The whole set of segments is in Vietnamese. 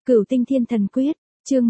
Cửu Tinh Thiên Thần Quyết, chương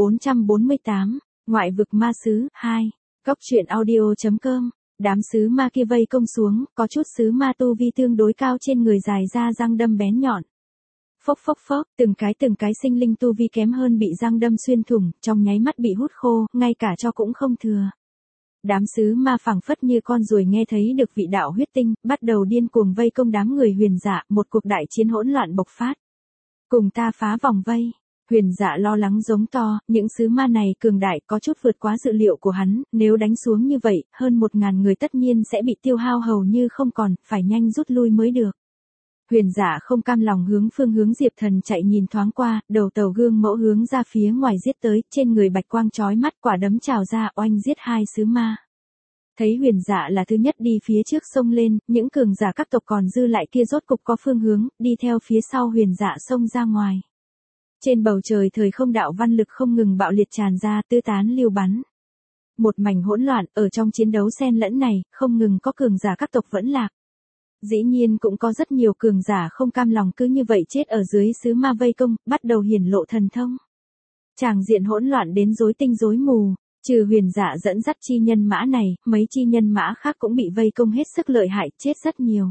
1448, Ngoại vực ma sứ, 2. Cóc truyện audio.com. Đám sứ ma kia vây công xuống, có chút sứ ma tu vi tương đối cao trên người dài ra răng đâm bén nhọn. Phốc phốc phốc, từng cái sinh linh tu vi kém hơn bị răng đâm xuyên thủng, trong nháy mắt bị hút khô, ngay cả cho cũng không thừa. Đám sứ ma phảng phất như con ruồi nghe thấy được vị đạo huyết tinh, bắt đầu điên cuồng vây công đám người Huyền Dạ, một cuộc đại chiến hỗn loạn bộc phát. Cùng ta phá vòng vây. Huyền Dạ lo lắng giống to, những sứ ma này cường đại có chút vượt quá dự liệu của hắn, nếu đánh xuống như vậy, hơn 1000 người tất nhiên sẽ bị tiêu hao hầu như không còn, phải nhanh rút lui mới được. Huyền Dạ không cam lòng hướng phương hướng Diệp Thần chạy nhìn thoáng qua, đầu tàu gương mẫu hướng ra phía ngoài giết tới, trên người bạch quang chói mắt, quả đấm trào ra oanh giết 2 sứ ma. Thấy Huyền Dạ là thứ nhất đi phía trước xông lên, những cường giả các tộc còn dư lại kia rốt cục có phương hướng, đi theo phía sau Huyền Dạ xông ra ngoài. Trên bầu trời thời không đạo văn lực không ngừng bạo liệt tràn ra, tứ tán lưu bắn. Một mảnh hỗn loạn, ở trong chiến đấu xen lẫn này, không ngừng có cường giả các tộc vẫn lạc. Dĩ nhiên cũng có rất nhiều cường giả không cam lòng cứ như vậy chết ở dưới sứ ma vây công, bắt đầu hiển lộ thần thông. Tràng diện hỗn loạn đến rối tinh rối mù, trừ Huyền Dạ dẫn dắt chi nhân mã này, mấy chi nhân mã khác cũng bị vây công hết sức lợi hại, chết rất nhiều.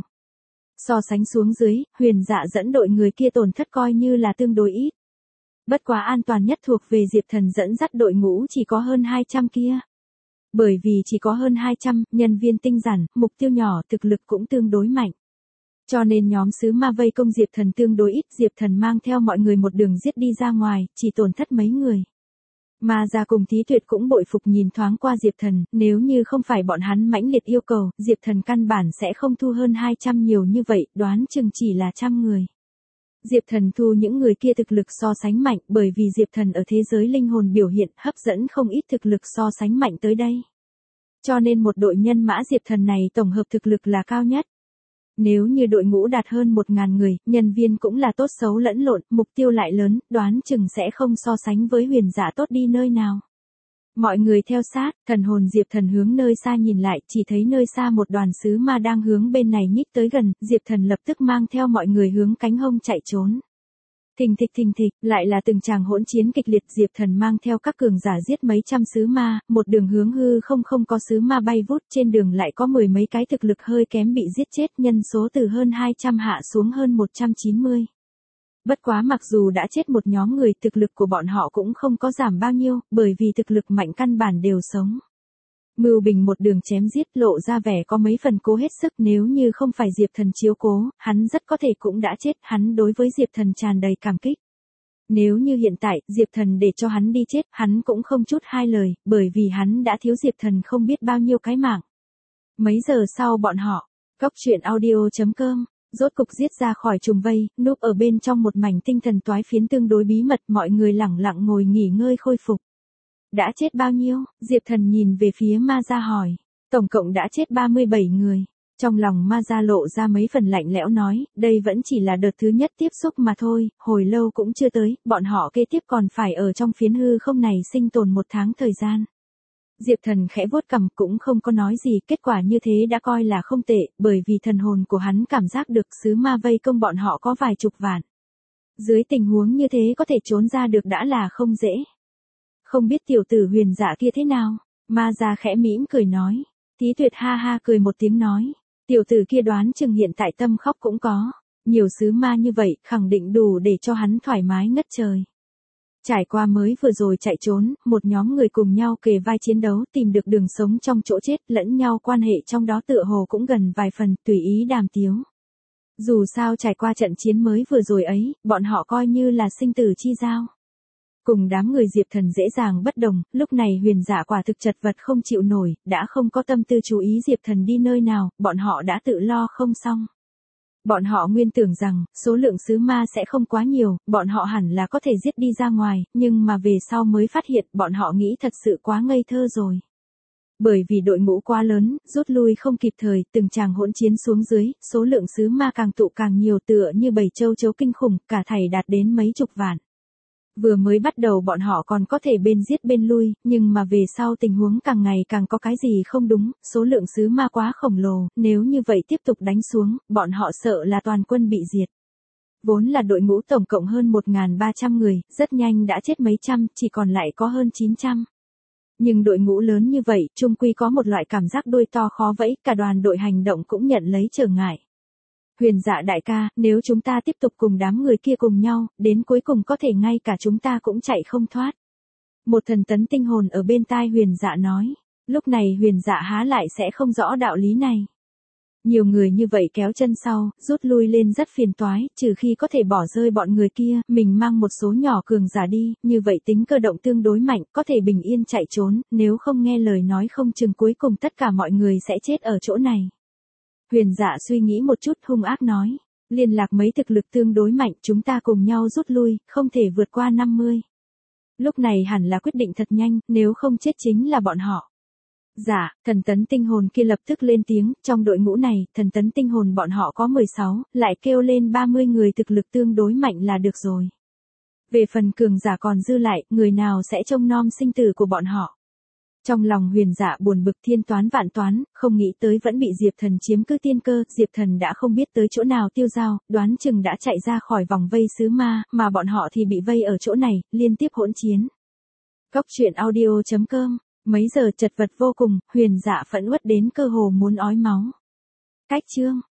So sánh xuống dưới, Huyền Dạ dẫn đội người kia tổn thất coi như là tương đối ít. Bất quá an toàn nhất thuộc về Diệp Thần dẫn dắt đội ngũ chỉ có hơn 200 kia. Bởi vì chỉ có hơn 200, nhân viên tinh giản, mục tiêu nhỏ, thực lực cũng tương đối mạnh. Cho nên nhóm sứ ma vây công Diệp Thần tương đối ít, Diệp Thần mang theo mọi người một đường giết đi ra ngoài, chỉ tổn thất mấy người. Ma Gia cùng Thí Tuyệt cũng bội phục nhìn thoáng qua Diệp Thần, nếu như không phải bọn hắn mãnh liệt yêu cầu, Diệp Thần căn bản sẽ không thu hơn 200 nhiều như vậy, đoán chừng chỉ là 100 người. Diệp Thần thu những người kia thực lực so sánh mạnh, bởi vì Diệp Thần ở thế giới linh hồn biểu hiện hấp dẫn không ít thực lực so sánh mạnh tới đây. Cho nên một đội nhân mã Diệp Thần này tổng hợp thực lực là cao nhất. Nếu như đội ngũ đạt hơn 1000 người, nhân viên cũng là tốt xấu lẫn lộn, mục tiêu lại lớn, đoán chừng sẽ không so sánh với Huyền Dạ tốt đi nơi nào. Mọi người theo sát, thần hồn Diệp Thần hướng nơi xa nhìn lại, chỉ thấy nơi xa một đoàn sứ ma đang hướng bên này nhích tới gần, Diệp Thần lập tức mang theo mọi người hướng cánh hông chạy trốn. Thình thịch, lại là từng tràng hỗn chiến kịch liệt, Diệp Thần mang theo các cường giả giết mấy trăm sứ ma, một đường hướng hư không có sứ ma bay vút, trên đường lại có 10 mấy cái thực lực hơi kém bị giết chết, nhân số từ hơn 200 hạ xuống hơn 190. Bất quá mặc dù đã chết một nhóm người, thực lực của bọn họ cũng không có giảm bao nhiêu, bởi vì thực lực mạnh căn bản đều sống. Mưu Bình một đường chém giết lộ ra vẻ có mấy phần cố hết sức, nếu như không phải Diệp Thần chiếu cố, hắn rất có thể cũng đã chết, hắn đối với Diệp Thần tràn đầy cảm kích. Nếu như hiện tại, Diệp Thần để cho hắn đi chết, hắn cũng không chút hai lời, bởi vì hắn đã thiếu Diệp Thần không biết bao nhiêu cái mạng. Mấy giờ sau bọn họ, Cóc truyện audio.com. Rốt cục giết ra khỏi trùng vây, núp ở bên trong một mảnh tinh thần toái phiến tương đối bí mật, mọi người lẳng lặng ngồi nghỉ ngơi khôi phục. Đã chết bao nhiêu? Diệp Thần nhìn về phía Ma Gia hỏi. Tổng cộng đã chết 37 người. Trong lòng Ma Gia lộ ra mấy phần lạnh lẽo nói, đây vẫn chỉ là đợt thứ nhất tiếp xúc mà thôi, hồi lâu cũng chưa tới, bọn họ kế tiếp còn phải ở trong phiến hư không này sinh tồn 1 tháng thời gian. Diệp Thần khẽ vuốt cằm cũng không có nói gì, kết quả như thế đã coi là không tệ, bởi vì thần hồn của hắn cảm giác được sứ ma vây công bọn họ có vài chục vạn. Dưới tình huống như thế có thể trốn ra được đã là không dễ. Không biết tiểu tử Huyền Dạ kia thế nào? Ma Gia khẽ mỉm cười nói. Thí Tuyệt ha ha cười một tiếng nói. Tiểu tử kia đoán chừng hiện tại tâm khóc cũng có. Nhiều sứ ma như vậy, khẳng định đủ để cho hắn thoải mái ngất trời. Trải qua mới vừa rồi chạy trốn, một nhóm người cùng nhau kề vai chiến đấu, tìm được đường sống trong chỗ chết, lẫn nhau quan hệ trong đó tựa hồ cũng gần vài phần, tùy ý đàm tiếu. Dù sao trải qua trận chiến mới vừa rồi ấy, bọn họ coi như là sinh tử chi giao. Cùng đám người Diệp Thần dễ dàng bất đồng, lúc này Huyền Dạ quả thực chật vật không chịu nổi, đã không có tâm tư chú ý Diệp Thần đi nơi nào, bọn họ đã tự lo không xong. Bọn họ nguyên tưởng rằng, số lượng sứ ma sẽ không quá nhiều, bọn họ hẳn là có thể giết đi ra ngoài, nhưng mà về sau mới phát hiện bọn họ nghĩ thật sự quá ngây thơ rồi. Bởi vì đội ngũ quá lớn, rút lui không kịp thời, từng tràng hỗn chiến xuống dưới, số lượng sứ ma càng tụ càng nhiều tựa như bầy châu chấu kinh khủng, cả thảy đạt đến mấy chục vạn. Vừa mới bắt đầu bọn họ còn có thể bên giết bên lui, nhưng mà về sau tình huống càng ngày càng có cái gì không đúng, số lượng sứ ma quá khổng lồ, nếu như vậy tiếp tục đánh xuống, bọn họ sợ là toàn quân bị diệt. Vốn là đội ngũ tổng cộng hơn 1.300 người, rất nhanh đã chết mấy trăm, chỉ còn lại có hơn 900. Nhưng đội ngũ lớn như vậy, chung quy có một loại cảm giác đuôi to khó vẫy, cả đoàn đội hành động cũng nhận lấy trở ngại. Huyền Dạ đại ca, nếu chúng ta tiếp tục cùng đám người kia cùng nhau, đến cuối cùng có thể ngay cả chúng ta cũng chạy không thoát. Một thần tấn tinh hồn ở bên tai Huyền Dạ nói. Lúc này Huyền Dạ há lại sẽ không rõ đạo lý này. Nhiều người như vậy kéo chân sau, rút lui lên rất phiền toái, trừ khi có thể bỏ rơi bọn người kia, mình mang một số nhỏ cường giả đi, như vậy tính cơ động tương đối mạnh, có thể bình yên chạy trốn, nếu không nghe lời nói không chừng cuối cùng tất cả mọi người sẽ chết ở chỗ này. Huyền Dạ suy nghĩ một chút hung ác nói, liên lạc mấy thực lực tương đối mạnh, chúng ta cùng nhau rút lui, không thể vượt qua 50. Lúc này hẳn là quyết định thật nhanh, nếu không chết chính là bọn họ. Dạ, thần tấn tinh hồn kia lập tức lên tiếng, trong đội ngũ này, thần tấn tinh hồn bọn họ có 16, lại kêu lên 30 người thực lực tương đối mạnh là được rồi. Về phần cường giả còn dư lại, người nào sẽ trông nom sinh tử của bọn họ. Trong lòng Huyền Dạ buồn bực thiên toán vạn toán, không nghĩ tới vẫn bị Diệp Thần chiếm cứ tiên cơ, Diệp Thần đã không biết tới chỗ nào tiêu dao, đoán chừng đã chạy ra khỏi vòng vây xứ ma, mà bọn họ thì bị vây ở chỗ này, liên tiếp hỗn chiến. Góc truyện audio.com. Mấy giờ chật vật vô cùng, Huyền Dạ phẫn uất đến cơ hồ muốn ói máu. Cách chương